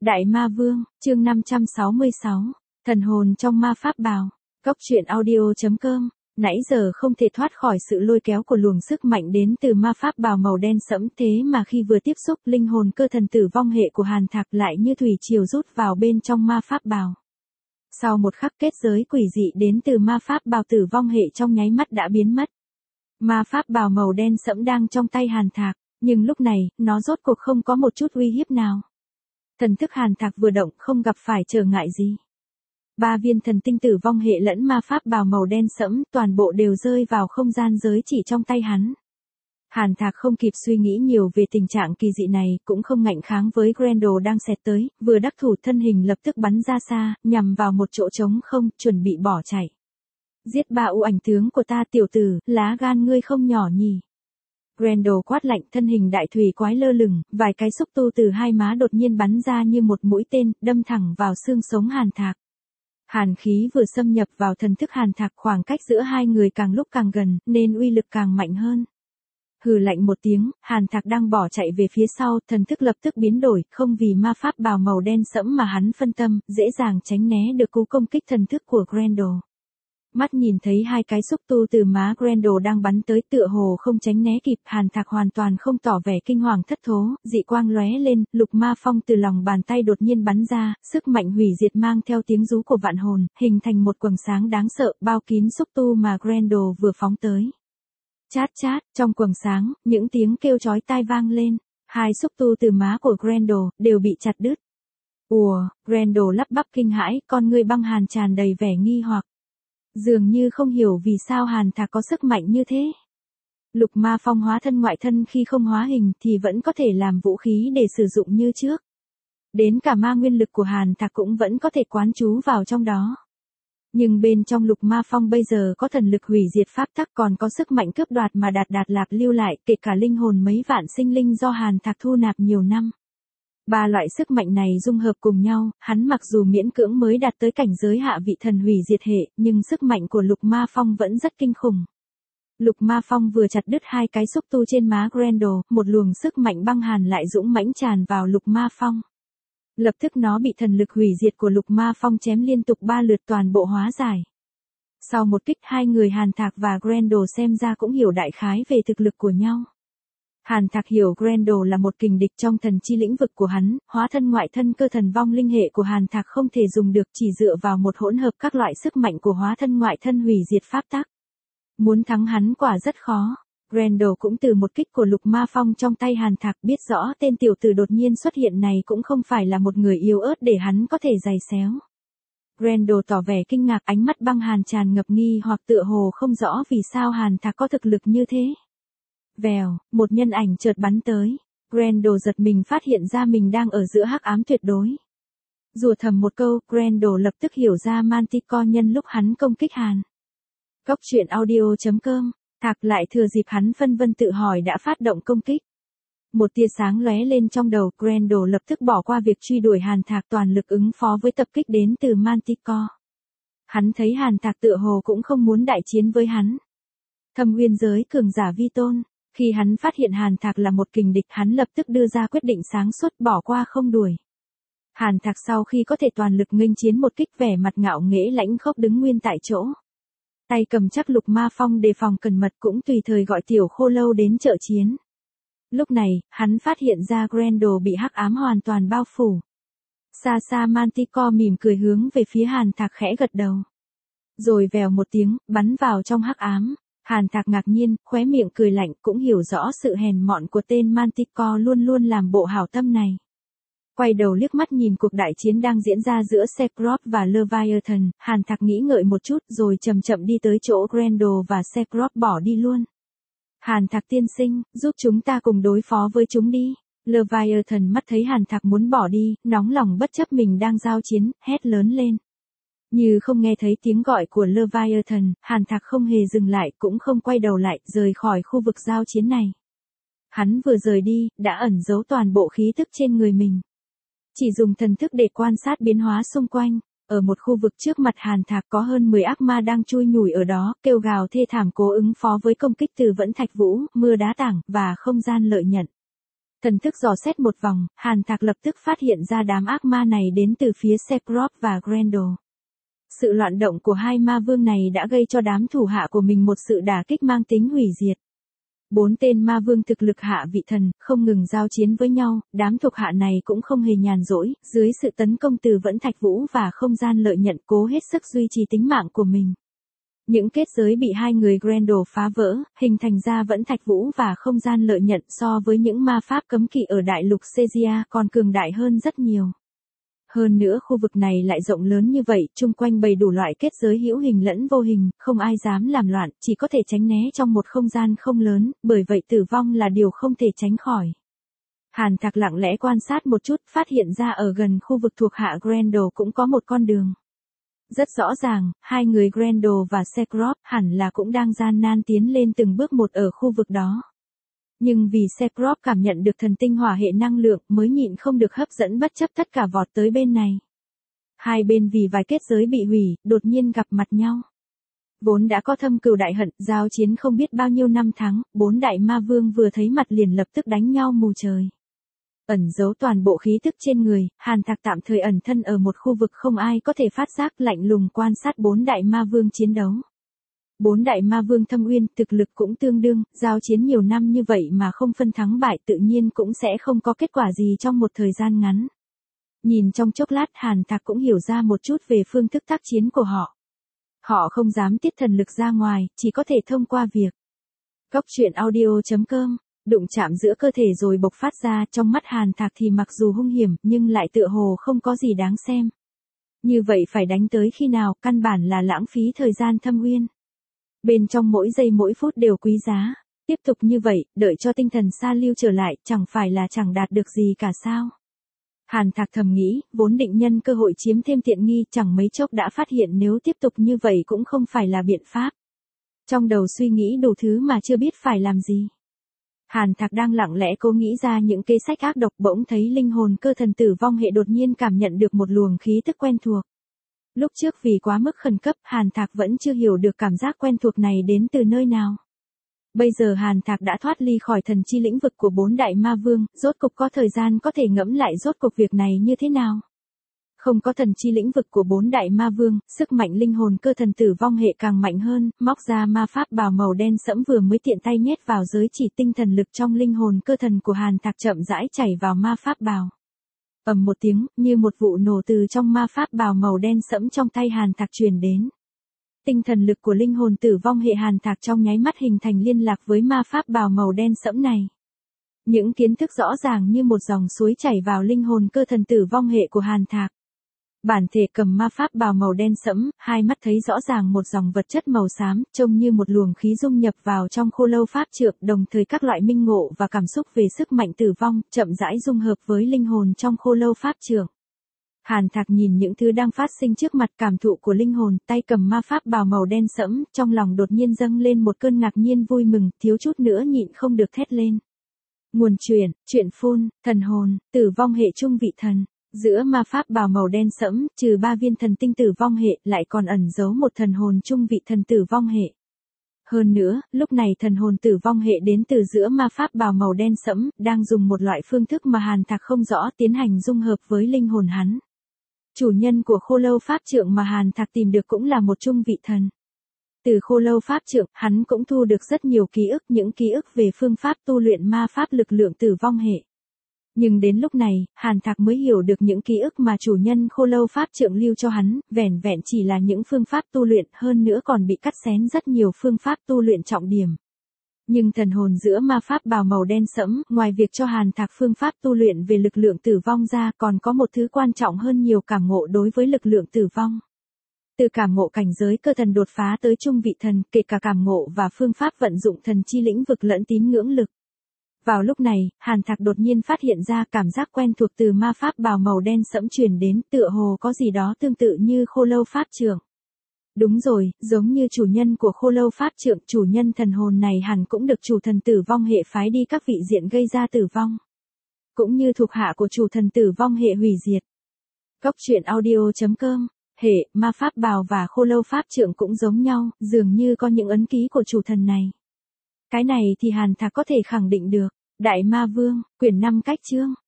Đại Ma Vương, chương 566, thần hồn trong ma pháp bào. Cốc truyện audio.com. Nãy giờ không thể thoát khỏi sự lôi kéo của luồng sức mạnh đến từ ma pháp bào màu đen sẫm, thế mà khi vừa tiếp xúc, linh hồn cơ thần tử vong hệ của Hàn Thạc lại như thủy triều rút vào bên trong ma pháp bào. Sau một khắc, kết giới quỷ dị đến từ ma pháp bào tử vong hệ trong nháy mắt đã biến mất. Ma pháp bào màu đen sẫm đang trong tay Hàn Thạc, nhưng lúc này, nó rốt cuộc không có một chút uy hiếp nào. Thần thức Hàn Thạc vừa động, không gặp phải trở ngại gì. 3 viên thần tinh tử vong hệ lẫn ma pháp bào màu đen sẫm, toàn bộ đều rơi vào không gian giới chỉ trong tay hắn. Hàn Thạc không kịp suy nghĩ nhiều về tình trạng kỳ dị này, cũng không ngạnh kháng với Grendel đang xẹt tới, vừa đắc thủ thân hình lập tức bắn ra xa, nhằm vào một chỗ trống không, chuẩn bị bỏ chạy. Giết 3 u ảnh tướng của ta tiểu tử, lá gan ngươi không nhỏ nhỉ. Grendel quát lạnh, thân hình đại thủy quái lơ lửng, vài cái xúc tu từ hai má đột nhiên bắn ra như một mũi tên, đâm thẳng vào xương sống Hàn Thạc. Hàn khí vừa xâm nhập vào thần thức Hàn Thạc, khoảng cách giữa hai người càng lúc càng gần, nên uy lực càng mạnh hơn. Hừ lạnh một tiếng, Hàn Thạc đang bỏ chạy về phía sau, thần thức lập tức biến đổi, không vì ma pháp bào màu đen sẫm mà hắn phân tâm, dễ dàng tránh né được cú công kích thần thức của Grendel. Mắt nhìn thấy hai cái xúc tu từ má Grendel đang bắn tới, tựa hồ không tránh né kịp, Hàn Thạc hoàn toàn không tỏ vẻ kinh hoàng thất thố, dị quang lóe lên, lục ma phong từ lòng bàn tay đột nhiên bắn ra, sức mạnh hủy diệt mang theo tiếng rú của vạn hồn, hình thành một quầng sáng đáng sợ, bao kín xúc tu mà Grendel vừa phóng tới. Chát chát, trong quầng sáng, những tiếng kêu chói tai vang lên, hai xúc tu từ má của Grendel đều bị chặt đứt. Ùa, Grendel lắp bắp kinh hãi, con ngươi băng hàn tràn đầy vẻ nghi hoặc. Dường như không hiểu vì sao Hàn Thạc có sức mạnh như thế. Lục ma phong hóa thân ngoại thân khi không hóa hình thì vẫn có thể làm vũ khí để sử dụng như trước. Đến cả ma nguyên lực của Hàn Thạc cũng vẫn có thể quán trú vào trong đó. Nhưng bên trong lục ma phong bây giờ có thần lực hủy diệt pháp tắc, còn có sức mạnh cướp đoạt mà Đạt Lạc lưu lại, kể cả linh hồn mấy vạn sinh linh do Hàn Thạc thu nạp nhiều năm. 3 loại sức mạnh này dung hợp cùng nhau, hắn mặc dù miễn cưỡng mới đạt tới cảnh giới hạ vị thần hủy diệt hệ, nhưng sức mạnh của lục ma phong vẫn rất kinh khủng. Lục ma phong vừa chặt đứt hai cái xúc tu trên má Grendel, một luồng sức mạnh băng hàn lại dũng mãnh tràn vào lục ma phong. Lập tức nó bị thần lực hủy diệt của lục ma phong chém liên tục 3 lượt, toàn bộ hóa giải. Sau một kích, hai người Hàn Thạc và Grendel xem ra cũng hiểu đại khái về thực lực của nhau. Hàn Thạc hiểu Grendel là một kình địch trong thần chi lĩnh vực của hắn, hóa thân ngoại thân cơ thần vong linh hệ của Hàn Thạc không thể dùng được, chỉ dựa vào một hỗn hợp các loại sức mạnh của hóa thân ngoại thân hủy diệt pháp tắc. Muốn thắng hắn quả rất khó. Grendel cũng từ một kích của lục ma phong trong tay Hàn Thạc biết rõ tên tiểu tử đột nhiên xuất hiện này cũng không phải là một người yếu ớt để hắn có thể giày xéo. Grendel tỏ vẻ kinh ngạc, ánh mắt băng hàn tràn ngập nghi hoặc, tựa hồ không rõ vì sao Hàn Thạc có thực lực như thế. Vèo, một nhân ảnh chợt bắn tới. Grendel giật mình phát hiện ra mình đang ở giữa hắc ám tuyệt đối. Rủa thầm một câu, Grendel lập tức hiểu ra Manticore nhân lúc hắn công kích Hàn. Cốc truyện audio.com. Thạc lại thừa dịp hắn phân vân tự hỏi đã phát động công kích. Một tia sáng lóe lên trong đầu, Grendel lập tức bỏ qua việc truy đuổi Hàn Thạc, toàn lực ứng phó với tập kích đến từ Manticore. Hắn thấy Hàn Thạc tựa hồ cũng không muốn đại chiến với hắn. Thâm uyên giới cường giả vi tôn. Khi hắn phát hiện Hàn Thạc là một kình địch, hắn lập tức đưa ra quyết định sáng suốt, bỏ qua không đuổi. Hàn Thạc sau khi có thể toàn lực nghênh chiến một kích, vẻ mặt ngạo nghễ lãnh khốc đứng nguyên tại chỗ. Tay cầm chắc lục ma phong đề phòng cẩn mật, cũng tùy thời gọi tiểu khô lâu đến trợ chiến. Lúc này, hắn phát hiện ra Grendel bị hắc ám hoàn toàn bao phủ. Xa xa Manticore mỉm cười hướng về phía Hàn Thạc khẽ gật đầu. Rồi vèo một tiếng, bắn vào trong hắc ám. Hàn Thạc ngạc nhiên, khóe miệng cười lạnh, cũng hiểu rõ sự hèn mọn của tên Manticore luôn luôn làm bộ hảo tâm này. Quay đầu liếc mắt nhìn cuộc đại chiến đang diễn ra giữa Cecrops và Leviathan, Hàn Thạc nghĩ ngợi một chút rồi chậm chậm đi tới chỗ Grendel và Cecrops bỏ đi luôn. Hàn Thạc tiên sinh, giúp chúng ta cùng đối phó với chúng đi. Leviathan mắt thấy Hàn Thạc muốn bỏ đi, nóng lòng bất chấp mình đang giao chiến, hét lớn lên. Như không nghe thấy tiếng gọi của Leviathan, Hàn Thạc không hề dừng lại, cũng không quay đầu lại, rời khỏi khu vực giao chiến này. Hắn vừa rời đi, đã ẩn giấu toàn bộ khí tức trên người mình. Chỉ dùng thần thức để quan sát biến hóa xung quanh. Ở một khu vực trước mặt Hàn Thạc có hơn 10 ác ma đang chui nhủi ở đó, kêu gào thê thảm cố ứng phó với công kích từ vẫn thạch vũ, mưa đá tảng, và không gian lợi nhận. Thần thức dò xét một vòng, Hàn Thạc lập tức phát hiện ra đám ác ma này đến từ phía Sephiroth và Grendel. Sự loạn động của hai ma vương này đã gây cho đám thủ hạ của mình một sự đả kích mang tính hủy diệt. 4 tên ma vương thực lực hạ vị thần, không ngừng giao chiến với nhau, đám thuộc hạ này cũng không hề nhàn rỗi, dưới sự tấn công từ vẫn thạch vũ và không gian lợi nhận cố hết sức duy trì tính mạng của mình. Những kết giới bị hai người Grendel phá vỡ, hình thành ra vẫn thạch vũ và không gian lợi nhận so với những ma pháp cấm kỵ ở đại lục Caesarea còn cường đại hơn rất nhiều. Hơn nữa khu vực này lại rộng lớn như vậy, chung quanh bày đủ loại kết giới hữu hình lẫn vô hình, không ai dám làm loạn, chỉ có thể tránh né trong một không gian không lớn, bởi vậy tử vong là điều không thể tránh khỏi. Hàn Thạc lặng lẽ quan sát một chút, phát hiện ra ở gần khu vực thuộc hạ Grendel cũng có một con đường. Rất rõ ràng, hai người Grendel và Sephiroth hẳn là cũng đang gian nan tiến lên từng bước một ở khu vực đó. Nhưng vì Sephiroth cảm nhận được thần tinh hỏa hệ năng lượng mới nhịn không được hấp dẫn bất chấp tất cả vọt tới bên này. Hai bên vì vài kết giới bị hủy, đột nhiên gặp mặt nhau. Vốn đã có thâm cừu đại hận, giao chiến không biết bao nhiêu năm tháng, 4 đại ma vương vừa thấy mặt liền lập tức đánh nhau mù trời. Ẩn giấu toàn bộ khí tức trên người, Hàn Thạc tạm thời ẩn thân ở một khu vực không ai có thể phát giác, lạnh lùng quan sát 4 đại ma vương chiến đấu. 4 đại ma vương thâm uyên, thực lực cũng tương đương, giao chiến nhiều năm như vậy mà không phân thắng bại tự nhiên cũng sẽ không có kết quả gì trong một thời gian ngắn. Nhìn trong chốc lát Hàn Thạc cũng hiểu ra một chút về phương thức tác chiến của họ. Họ không dám tiết thần lực ra ngoài, chỉ có thể thông qua việc. Góc truyện audio.com, đụng chạm giữa cơ thể rồi bộc phát ra, trong mắt Hàn Thạc thì mặc dù hung hiểm nhưng lại tựa hồ không có gì đáng xem. Như vậy phải đánh tới khi nào, căn bản là lãng phí thời gian thâm uyên. Bên trong mỗi giây mỗi phút đều quý giá. Tiếp tục như vậy, đợi cho tinh thần sa lưu trở lại, chẳng phải là chẳng đạt được gì cả sao. Hàn Thạc thầm nghĩ, vốn định nhân cơ hội chiếm thêm tiện nghi, chẳng mấy chốc đã phát hiện nếu tiếp tục như vậy cũng không phải là biện pháp. Trong đầu suy nghĩ đủ thứ mà chưa biết phải làm gì. Hàn Thạc đang lặng lẽ cố nghĩ ra những kế sách ác độc, bỗng thấy linh hồn cơ thần tử vong hệ đột nhiên cảm nhận được một luồng khí tức quen thuộc. Lúc trước vì quá mức khẩn cấp, Hàn Thạc vẫn chưa hiểu được cảm giác quen thuộc này đến từ nơi nào. Bây giờ Hàn Thạc đã thoát ly khỏi thần chi lĩnh vực của 4 đại ma vương, rốt cục có thời gian có thể ngẫm lại rốt cuộc việc này như thế nào. Không có thần chi lĩnh vực của 4 đại ma vương, sức mạnh linh hồn cơ thần tử vong hệ càng mạnh hơn, móc ra ma pháp bào màu đen sẫm vừa mới tiện tay nhét vào giới chỉ, tinh thần lực trong linh hồn cơ thần của Hàn Thạc chậm rãi chảy vào ma pháp bào. Ầm một tiếng, như một vụ nổ từ trong ma pháp bào màu đen sẫm trong tay Hàn Thạc truyền đến. Tinh thần lực của linh hồn tử vong hệ Hàn Thạc trong nháy mắt hình thành liên lạc với ma pháp bào màu đen sẫm này. Những kiến thức rõ ràng như một dòng suối chảy vào linh hồn cơ thần tử vong hệ của Hàn Thạc. Bản thể cầm ma pháp bào màu đen sẫm, hai mắt thấy rõ ràng một dòng vật chất màu xám, trông như một luồng khí dung nhập vào trong khô lâu pháp trượng, đồng thời các loại minh ngộ và cảm xúc về sức mạnh tử vong, chậm rãi dung hợp với linh hồn trong khô lâu pháp trượng. Hàn Thạc nhìn những thứ đang phát sinh trước mặt, cảm thụ của linh hồn, tay cầm ma pháp bào màu đen sẫm, trong lòng đột nhiên dâng lên một cơn ngạc nhiên vui mừng, thiếu chút nữa nhịn không được thét lên. Nguồn truyện phun, thần hồn, tử vong hệ trung vị thần. Giữa ma pháp bào màu đen sẫm, trừ 3 viên thần tinh tử vong hệ, lại còn ẩn giấu một thần hồn trung vị thần tử vong hệ. Hơn nữa, lúc này thần hồn tử vong hệ đến từ giữa ma pháp bào màu đen sẫm, đang dùng một loại phương thức mà Hàn Thạc không rõ tiến hành dung hợp với linh hồn hắn. Chủ nhân của khô lâu pháp trượng mà Hàn Thạc tìm được cũng là một trung vị thần. Từ khô lâu pháp trượng, hắn cũng thu được rất nhiều ký ức, những ký ức về phương pháp tu luyện ma pháp lực lượng tử vong hệ. Nhưng đến lúc này, Hàn Thạc mới hiểu được những ký ức mà chủ nhân khô lâu pháp trượng lưu cho hắn, vẻn vẹn chỉ là những phương pháp tu luyện, hơn nữa còn bị cắt xén rất nhiều phương pháp tu luyện trọng điểm. Nhưng thần hồn giữa ma pháp bào màu đen sẫm, ngoài việc cho Hàn Thạc phương pháp tu luyện về lực lượng tử vong ra, còn có một thứ quan trọng hơn nhiều, cảm ngộ đối với lực lượng tử vong. Từ cảm ngộ cảnh giới cơ thần đột phá tới trung vị thần, kể cả cảm ngộ và phương pháp vận dụng thần chi lĩnh vực lẫn tín ngưỡng lực. Vào lúc này, Hàn Thạc đột nhiên phát hiện ra cảm giác quen thuộc từ ma pháp bào màu đen sẫm truyền đến, tựa hồ có gì đó tương tự như khô lâu pháp trượng. Đúng rồi, giống như chủ nhân của khô lâu pháp trượng, chủ nhân thần hồn này hẳn cũng được chủ thần tử vong hệ phái đi các vị diện gây ra tử vong. Cũng như thuộc hạ của chủ thần tử vong hệ hủy diệt. Góc truyện audio.com, hệ, ma pháp bào và khô lâu pháp trượng cũng giống nhau, dường như có những ấn ký của chủ thần này. Cái này thì Hàn Thạc có thể khẳng định được. Đại Ma Vương, quyển 5 cách chương.